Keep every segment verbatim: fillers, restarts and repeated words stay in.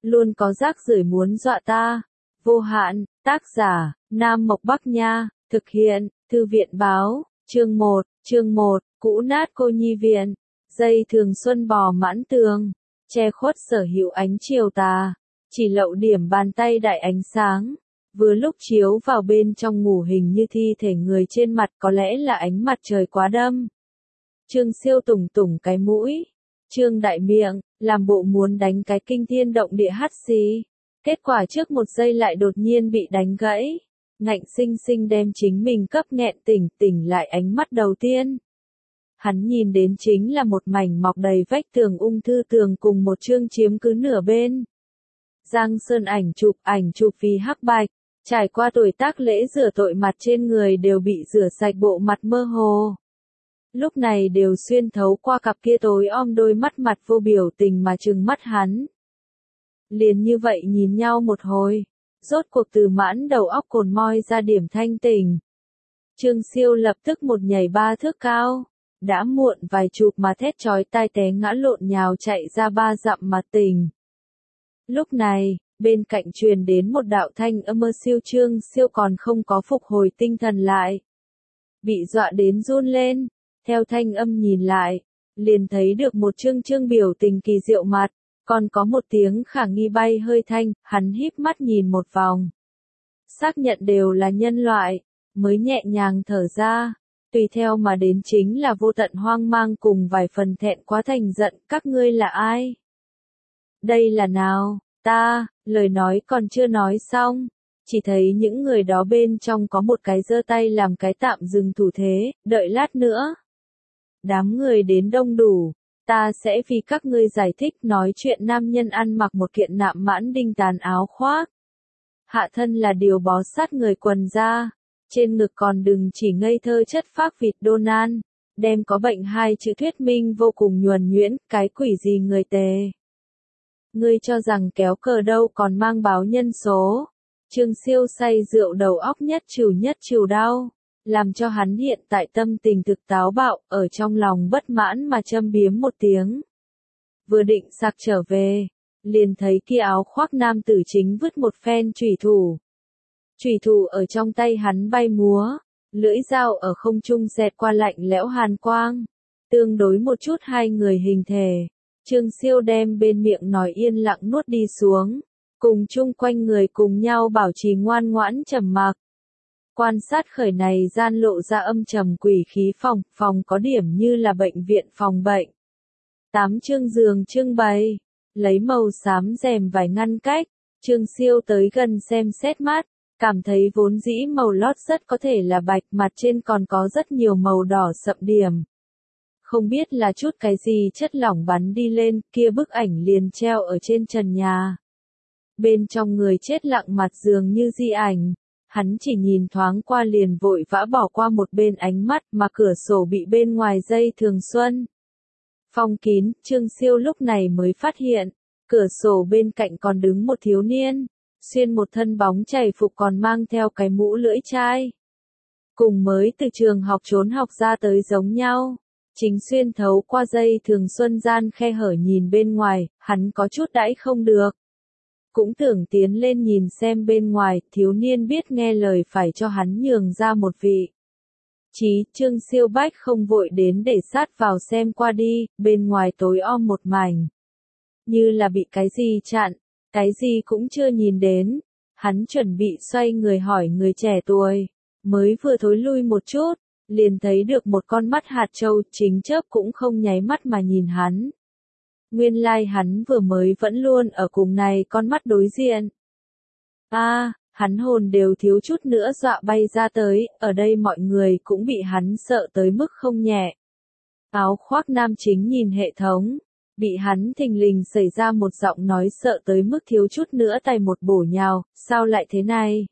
luôn có rác rưởi muốn dọa ta. Vô hạn, tác giả, Nam Mộc Bắc Nha, thực hiện, Thư viện Báo, chương một, chương một, cũ nát cô nhi viện, dây thường xuân bò mãn tường, che khuất sở hữu ánh chiều tà, chỉ lậu điểm bàn tay đại ánh sáng, vừa lúc chiếu vào bên trong ngủ hình như thi thể người trên mặt có lẽ là ánh mặt trời quá đâm. Trương Siêu tùng tùng cái mũi, Trương đại miệng, làm bộ muốn đánh cái kinh thiên động địa hắt xì. Kết quả trước một giây lại đột nhiên bị đánh gãy, ngạnh sinh sinh đem chính mình cấp nghẹn tỉnh tỉnh lại ánh mắt đầu tiên. Hắn nhìn đến chính là một mảnh mọc đầy vách tường ung thư tường cùng một chương chiếm cứ nửa bên. Giang sơn ảnh chụp ảnh chụp vì hắc bạch, trải qua tuổi tác lễ rửa tội mặt trên người đều bị rửa sạch bộ mặt mơ hồ. Lúc này đều xuyên thấu qua cặp kia tối om đôi mắt mặt vô biểu tình mà trừng mắt hắn. Liền như vậy nhìn nhau một hồi, rốt cuộc từ mãn đầu óc cồn moi ra điểm thanh tỉnh. Trương Siêu lập tức một nhảy ba thước cao, đã muộn vài chục mà thét chói tai té ngã lộn nhào chạy ra ba dặm mà tỉnh. Lúc này, bên cạnh truyền đến một đạo thanh âm mơ siêu Trương Siêu còn không có phục hồi tinh thần lại. Bị dọa đến run lên, theo thanh âm nhìn lại, liền thấy được một trương trương biểu tình kỳ diệu mặt. Còn có một tiếng khả nghi bay hơi thanh, hắn híp mắt nhìn một vòng. Xác nhận đều là nhân loại, mới nhẹ nhàng thở ra, tùy theo mà đến chính là vô tận hoang mang cùng vài phần thẹn quá thành giận, các ngươi là ai? Đây là nào, ta, lời nói còn chưa nói xong, chỉ thấy những người đó bên trong có một cái giơ tay làm cái tạm dừng thủ thế, đợi lát nữa. Đám người đến đông đủ. Ta sẽ vì các ngươi giải thích nói chuyện nam nhân ăn mặc một kiện nạm mãn đinh tàn áo khoác. Hạ thân là điều bó sát người quần da, trên ngực còn đừng chỉ ngây thơ chất phác vịt Donald, đem có bệnh hai chữ thuyết minh vô cùng nhuần nhuyễn, cái quỷ gì người tề. Ngươi cho rằng kéo cờ đâu còn mang báo nhân số. Trương Siêu say rượu đầu óc nhất trừ nhất trừ đau. Làm cho hắn hiện tại tâm tình thực táo bạo, ở trong lòng bất mãn mà châm biếm một tiếng. Vừa định sặc trở về, liền thấy kia áo khoác nam tử chính vứt một phen chủy thủ. Chủy thủ ở trong tay hắn bay múa, lưỡi dao ở không trung xẹt qua lạnh lẽo hàn quang. Tương đối một chút hai người hình thể, Trương Siêu đem bên miệng nói yên lặng nuốt đi xuống, cùng chung quanh người cùng nhau bảo trì ngoan ngoãn trầm mặc. Quan sát khởi này gian lộ ra âm trầm quỷ khí phòng, phòng có điểm như là bệnh viện phòng bệnh. Tám chương giường trưng bày, lấy màu xám rèm vải ngăn cách, Trương Siêu tới gần xem xét mắt, cảm thấy vốn dĩ màu lót rất có thể là bạch, mặt trên còn có rất nhiều màu đỏ sậm điểm. Không biết là chút cái gì chất lỏng bắn đi lên, kia bức ảnh liền treo ở trên trần nhà. Bên trong người chết lặng mặt giường như di ảnh. Hắn chỉ nhìn thoáng qua liền vội vã bỏ qua một bên ánh mắt mà cửa sổ bị bên ngoài dây thường xuân phong kín, Trương Siêu lúc này mới phát hiện, cửa sổ bên cạnh còn đứng một thiếu niên, xuyên một thân bóng chảy phục còn mang theo cái mũ lưỡi chai. Cùng mới từ trường học trốn học ra tới giống nhau, chính xuyên thấu qua dây thường xuân gian khe hở nhìn bên ngoài, hắn có chút đãi không được. Cũng tưởng tiến lên nhìn xem bên ngoài, thiếu niên biết nghe lời phải cho hắn nhường ra một vị. Chí, Trương Siêu bách không vội đến để sát vào xem qua đi, bên ngoài tối om một mảnh. Như là bị cái gì chặn, cái gì cũng chưa nhìn đến. Hắn chuẩn bị xoay người hỏi người trẻ tuổi, mới vừa thối lui một chút, liền thấy được một con mắt hạt châu chính chớp cũng không nháy mắt mà nhìn hắn. Nguyên lai like hắn vừa mới vẫn luôn ở cùng này con mắt đối diện. A, à, hắn hồn đều thiếu chút nữa dọa bay ra tới, ở đây mọi người cũng bị hắn sợ tới mức không nhẹ. Áo khoác nam chính nhìn hệ thống, bị hắn thình lình xảy ra một giọng nói sợ tới mức thiếu chút nữa tay một bổ nhào, sao lại thế này?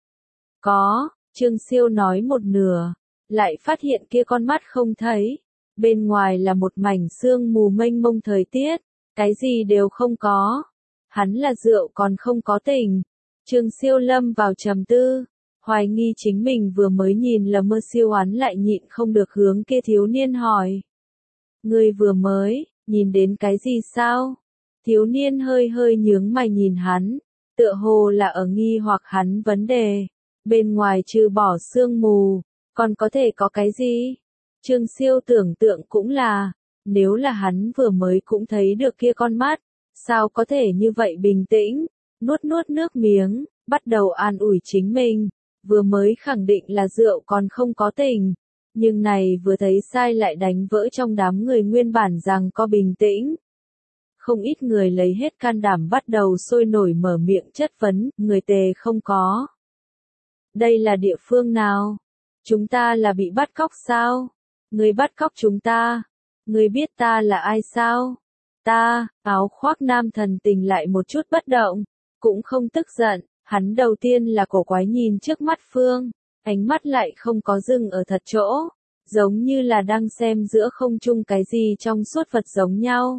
Có, Trương Siêu nói một nửa, lại phát hiện kia con mắt không thấy. Bên ngoài là một mảnh sương mù mênh mông thời tiết, cái gì đều không có. Hắn là rượu còn không có tình. Trương Siêu lâm vào trầm tư, hoài nghi chính mình vừa mới nhìn là mơ siêu hắn lại nhịn không được hướng kia thiếu niên hỏi. Người vừa mới, nhìn đến cái gì sao? Thiếu niên hơi hơi nhướng mày nhìn hắn, tựa hồ là ở nghi hoặc hắn vấn đề. Bên ngoài trừ bỏ sương mù, còn có thể có cái gì? Trương Siêu tưởng tượng cũng là, nếu là hắn vừa mới cũng thấy được kia con mắt, sao có thể như vậy bình tĩnh, nuốt nuốt nước miếng, bắt đầu an ủi chính mình, vừa mới khẳng định là rượu còn không có tình, nhưng này vừa thấy sai lại đánh vỡ trong đám người nguyên bản rằng có bình tĩnh. Không ít người lấy hết can đảm bắt đầu sôi nổi mở miệng chất vấn, người Tề không có. Đây là địa phương nào? Chúng ta là bị bắt cóc sao? Người bắt cóc chúng ta? Người biết ta là ai sao? Ta, áo khoác nam thần tình lại một chút bất động, cũng không tức giận, hắn đầu tiên là cổ quái nhìn trước mắt Phương, ánh mắt lại không có dừng ở thật chỗ, giống như là đang xem giữa không trung cái gì trong suốt vật giống nhau.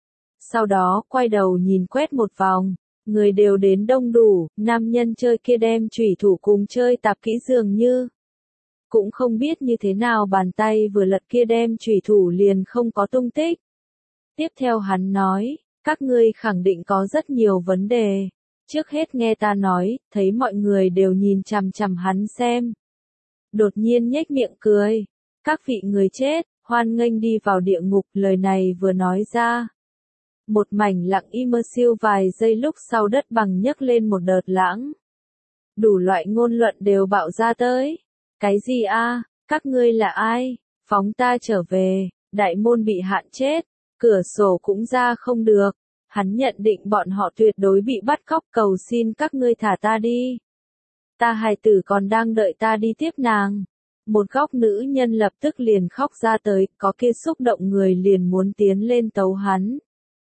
Sau đó quay đầu nhìn quét một vòng, người đều đến đông đủ, nam nhân chơi kia đem chủy thủ cùng chơi tạp kỹ dường như. Cũng không biết như thế nào bàn tay vừa lật kia đem chủy thủ liền không có tung tích. Tiếp theo hắn nói, các ngươi khẳng định có rất nhiều vấn đề. Trước hết nghe ta nói, thấy mọi người đều nhìn chằm chằm hắn xem. Đột nhiên nhếch miệng cười. Các vị người chết, hoan nghênh đi vào địa ngục, lời này vừa nói ra. Một mảnh lặng im mơ siêu vài giây lúc sau đất bằng nhấc lên một đợt lãng. Đủ loại ngôn luận đều bạo ra tới. Cái gì a? Các ngươi là ai? Phóng ta trở về, đại môn bị hạn chết, cửa sổ cũng ra không được. Hắn nhận định bọn họ tuyệt đối bị bắt cóc, cầu xin các ngươi thả ta đi. Ta hài tử còn đang đợi ta đi tiếp nàng. Một góc nữ nhân lập tức liền khóc ra tới, có kia xúc động người liền muốn tiến lên tấu hắn.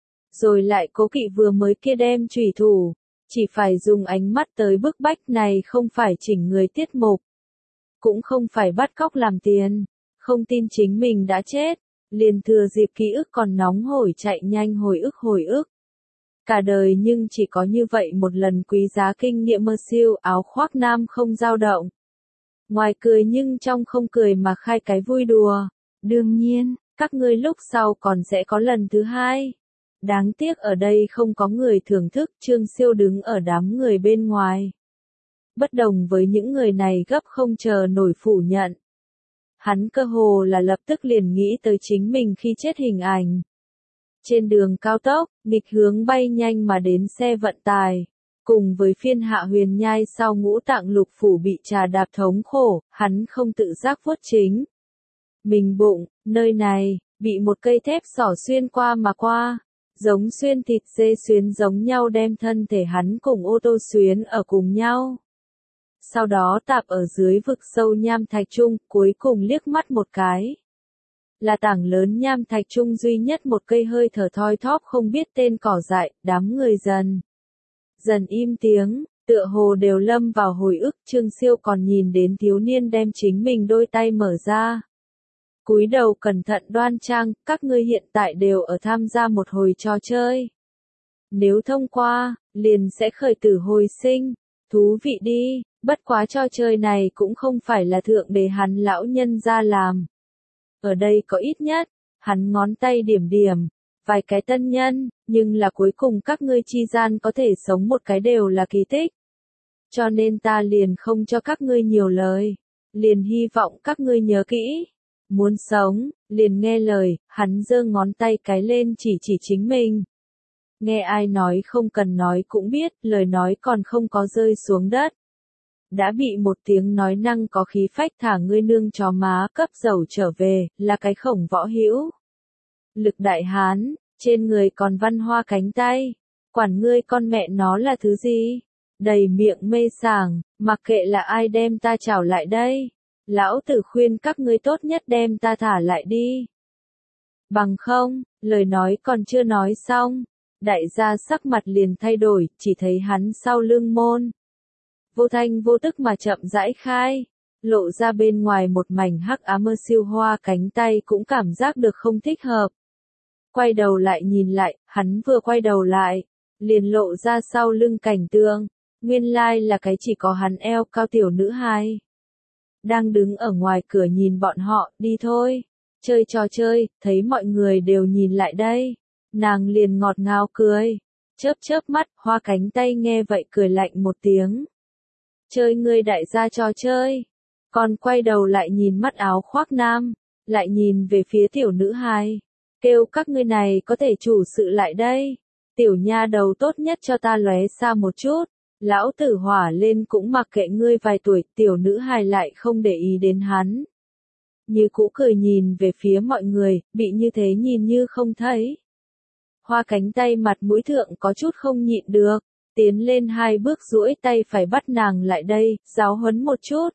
Rồi lại cố kỵ vừa mới kia đem chủy thủ, chỉ phải dùng ánh mắt tới bức bách, này không phải chỉnh người tiết mục, cũng không phải bắt cóc làm tiền, không tin chính mình đã chết, liền thừa dịp ký ức còn nóng hổi chạy nhanh hồi ức hồi ức. Cả đời nhưng chỉ có như vậy một lần quý giá kinh nghiệm mơ siêu, áo khoác nam không dao động. Ngoài cười nhưng trong không cười mà khai cái vui đùa. Đương nhiên, các ngươi lúc sau còn sẽ có lần thứ hai. Đáng tiếc ở đây không có người thưởng thức, Trương Siêu đứng ở đám người bên ngoài. Bất đồng với những người này gấp không chờ nổi phủ nhận. Hắn cơ hồ là lập tức liền nghĩ tới chính mình khi chết hình ảnh. Trên đường cao tốc, nghịch hướng bay nhanh mà đến xe vận tải. Cùng với phiên hạ huyền nhai sau ngũ tạng lục phủ bị trà đạp thống khổ, hắn không tự giác vuốt chính. Mình bụng, nơi này, bị một cây thép xỏ xuyên qua mà qua. Giống xuyên thịt dê xuyến giống nhau đem thân thể hắn cùng ô tô xuyến ở cùng nhau. Sau đó tạp ở dưới vực sâu nham thạch trung, cuối cùng liếc mắt một cái. Là tảng lớn nham thạch trung duy nhất một cây hơi thở thoi thóp không biết tên cỏ dại, đám người dần. Dần im tiếng, tựa hồ đều lâm vào hồi ức, Trương Siêu còn nhìn đến thiếu niên đem chính mình đôi tay mở ra. Cúi đầu cẩn thận đoan trang, các ngươi hiện tại đều ở tham gia một hồi trò chơi. Nếu thông qua, liền sẽ khởi tử hồi sinh, thú vị đi, bất quá trò chơi này cũng không phải là thượng đế hắn lão nhân ra làm. Ở đây có ít nhất, hắn ngón tay điểm điểm, vài cái tân nhân, nhưng là cuối cùng các ngươi chi gian có thể sống một cái đều là kỳ tích. Cho nên ta liền không cho các ngươi nhiều lời, liền hy vọng các ngươi nhớ kỹ. Muốn sống, liền nghe lời, hắn giơ ngón tay cái lên chỉ chỉ chính mình. Nghe ai nói không cần nói cũng biết, lời nói còn không có rơi xuống đất. Đã bị một tiếng nói năng có khí phách thả ngươi nương chó má cấp dầu trở về, là cái khổng võ hữu. Lực đại hán, trên người còn văn hoa cánh tay. Quản ngươi con mẹ nó là thứ gì? Đầy miệng mê sảng, mặc kệ là ai đem ta trảo lại đây. Lão tử khuyên các ngươi tốt nhất đem ta thả lại đi. Bằng không, lời nói còn chưa nói xong. Đại gia sắc mặt liền thay đổi, chỉ thấy hắn sau lưng môn. Vô thanh vô tức mà chậm rãi khai. Lộ ra bên ngoài một mảnh hắc ám mơ siêu hoa cánh tay cũng cảm giác được không thích hợp. Quay đầu lại nhìn lại, hắn vừa quay đầu lại. Liền lộ ra sau lưng cảnh tượng. Nguyên lai là cái chỉ có hắn eo cao tiểu nữ hài. Đang đứng ở ngoài cửa nhìn bọn họ, đi thôi, chơi trò chơi, thấy mọi người đều nhìn lại đây. Nàng liền ngọt ngào cười, chớp chớp mắt, Hoa Cánh Tay nghe vậy cười lạnh một tiếng. Chơi ngươi đại gia trò chơi. Còn quay đầu lại nhìn mắt áo khoác nam, lại nhìn về phía tiểu nữ hài, kêu các ngươi này có thể chủ sự lại đây. Tiểu nha đầu tốt nhất cho ta lóe xa một chút, lão tử hỏa lên cũng mặc kệ ngươi vài tuổi. Tiểu nữ hài lại không để ý đến hắn, như cũ cười nhìn về phía mọi người, bị như thế nhìn như không thấy. Hoa Cánh Tay mặt mũi thượng có chút không nhịn được, tiến lên hai bước duỗi tay phải bắt nàng lại đây, giáo huấn một chút.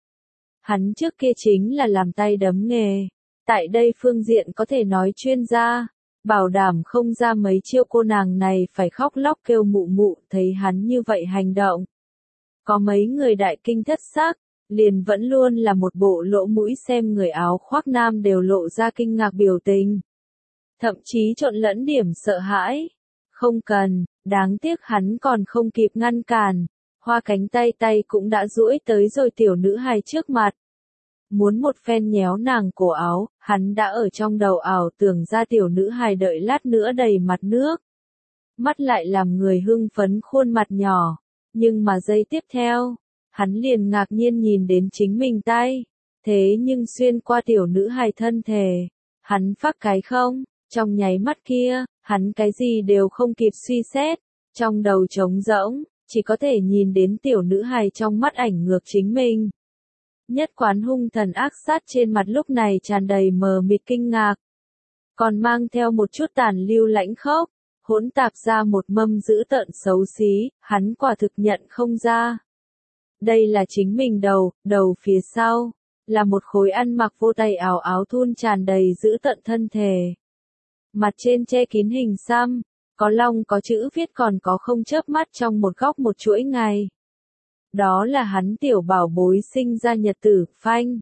Hắn trước kia chính là làm tay đấm nghề, tại đây phương diện có thể nói chuyên gia, bảo đảm không ra mấy chiêu cô nàng này phải khóc lóc kêu mụ mụ. Thấy hắn như vậy hành động, có mấy người đại kinh thất xác, liền vẫn luôn là một bộ lỗ mũi xem người áo khoác nam đều lộ ra kinh ngạc biểu tình, thậm chí trộn lẫn điểm sợ hãi. Không cần, đáng tiếc hắn còn không kịp ngăn cản, Hoa Cánh Tay tay cũng đã duỗi tới rồi tiểu nữ hài trước mặt. Muốn một phen nhéo nàng cổ áo, hắn đã ở trong đầu ảo tưởng ra tiểu nữ hài đợi lát nữa đầy mặt nước. Mắt lại làm người hưng phấn khuôn mặt nhỏ, nhưng mà giây tiếp theo, hắn liền ngạc nhiên nhìn đến chính mình tay, thế nhưng xuyên qua tiểu nữ hài thân thể. Hắn phát cái không, trong nháy mắt kia, hắn cái gì đều không kịp suy xét, trong đầu trống rỗng, chỉ có thể nhìn đến tiểu nữ hài trong mắt ảnh ngược chính mình. Nhất quán hung thần ác sát trên mặt lúc này tràn đầy mờ mịt kinh ngạc, còn mang theo một chút tàn lưu lãnh khốc, hỗn tạp ra một mâm dữ tợn xấu xí. Hắn quả thực nhận không ra. Đây là chính mình đầu, đầu phía sau là một khối ăn mặc vô tay áo áo thun tràn đầy dữ tợn thân thể. Mặt trên che kín hình xăm, có long có chữ viết còn có không chớp mắt trong một góc một chuỗi ngày. Đó là hắn tiểu bảo bối sinh ra nhật tử. Phanh.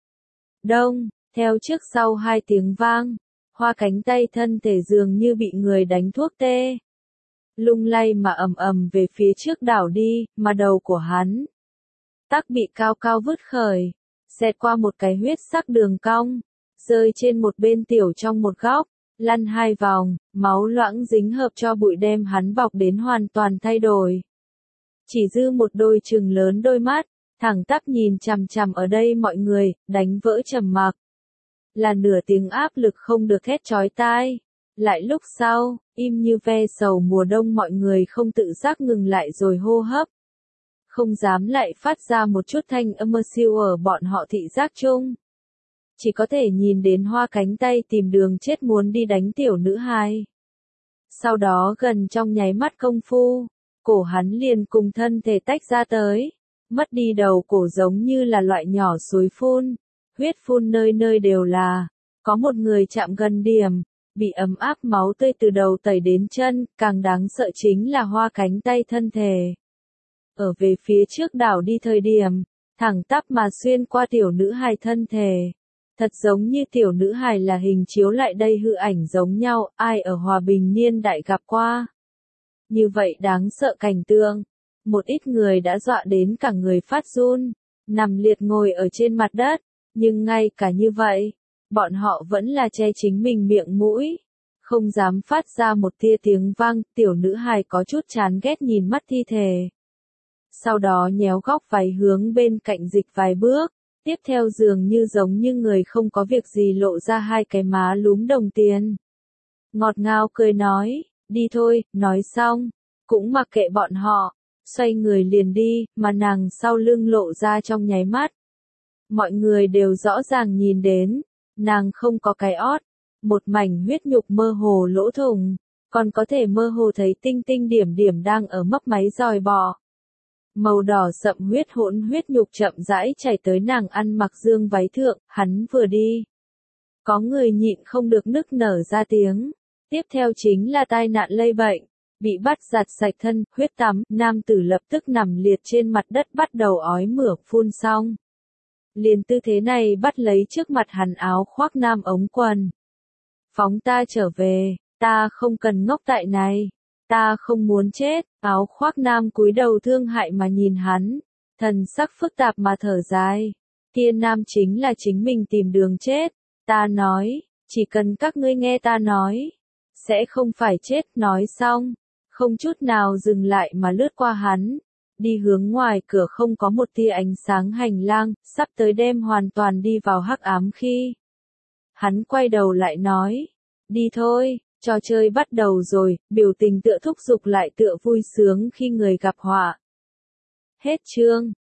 Đông, theo trước sau hai tiếng vang, Hoa Cánh Tay thân thể dường như bị người đánh thuốc tê. Lung lay mà ầm ầm về phía trước đảo đi, mà đầu của hắn tắc bị cao cao vứt khởi, xẹt qua một cái huyết sắc đường cong, rơi trên một bên tiểu trong một góc, lăn hai vòng, máu loãng dính hợp cho bụi đem hắn bọc đến hoàn toàn thay đổi. Chỉ dư một đôi trừng lớn đôi mắt, thẳng tắp nhìn chằm chằm ở đây mọi người, đánh vỡ trầm mặc. Là nửa tiếng áp lực không được thét chói tai. Lại lúc sau, im như ve sầu mùa đông, mọi người không tự giác ngừng lại rồi hô hấp. Không dám lại phát ra một chút thanh âm mơ siêu ở bọn họ thị giác chung. Chỉ có thể nhìn đến Hoa Cánh Tay tìm đường chết muốn đi đánh tiểu nữ hài. Sau đó gần trong nháy mắt công phu, cổ hắn liền cùng thân thể tách ra tới, mất đi đầu cổ giống như là loại nhỏ suối phun, huyết phun nơi nơi đều là, có một người chạm gần điểm, bị ấm áp máu tươi từ đầu tẩy đến chân. Càng đáng sợ chính là Hoa Cánh Tay thân thể ở về phía trước đảo đi thời điểm, thẳng tắp mà xuyên qua tiểu nữ hài thân thể, thật giống như tiểu nữ hài là hình chiếu lại đây hư ảnh giống nhau. Ai ở hòa bình niên đại gặp qua như vậy đáng sợ cảnh tượng, một ít người đã dọa đến cả người phát run, nằm liệt ngồi ở trên mặt đất, nhưng ngay cả như vậy, bọn họ vẫn là che chính mình miệng mũi, không dám phát ra một tia tiếng vang. Tiểu nữ hài có chút chán ghét nhìn mắt thi thể, sau đó nhéo góc váy hướng bên cạnh dịch vài bước, tiếp theo dường như giống như người không có việc gì lộ ra hai cái má lúm đồng tiền. Ngọt ngào cười nói, đi thôi. Nói xong, cũng mặc kệ bọn họ, xoay người liền đi, mà nàng sau lưng lộ ra trong nháy mắt. Mọi người đều rõ ràng nhìn đến, nàng không có cái ót, một mảnh huyết nhục mơ hồ lỗ thủng, còn có thể mơ hồ thấy tinh tinh điểm điểm đang ở mấp máy dòi bò. Màu đỏ sậm huyết hỗn huyết nhục chậm rãi chảy tới nàng ăn mặc dương váy thượng. Hắn vừa đi, có người nhịn không được nức nở ra tiếng. Tiếp theo chính là tai nạn lây bệnh, bị bắt giặt sạch thân, huyết tắm. Nam tử lập tức nằm liệt trên mặt đất bắt đầu ói mửa. Phun xong, liền tư thế này bắt lấy trước mặt hắn áo khoác nam ống quần. Phóng ta trở về, ta không cần ngốc tại này, ta không muốn chết. Áo khoác nam cúi đầu thương hại mà nhìn hắn, thần sắc phức tạp mà thở dài. Kia nam chính là chính mình tìm đường chết. Ta nói, chỉ cần các ngươi nghe ta nói, sẽ không phải chết, nói xong, không chút nào dừng lại mà lướt qua hắn, đi hướng ngoài cửa không có một tia ánh sáng hành lang, sắp tới đêm hoàn toàn đi vào hắc ám khi. Hắn quay đầu lại nói, đi thôi, trò chơi bắt đầu rồi, biểu tình tựa thúc giục lại tựa vui sướng khi người gặp họa. Hết chương.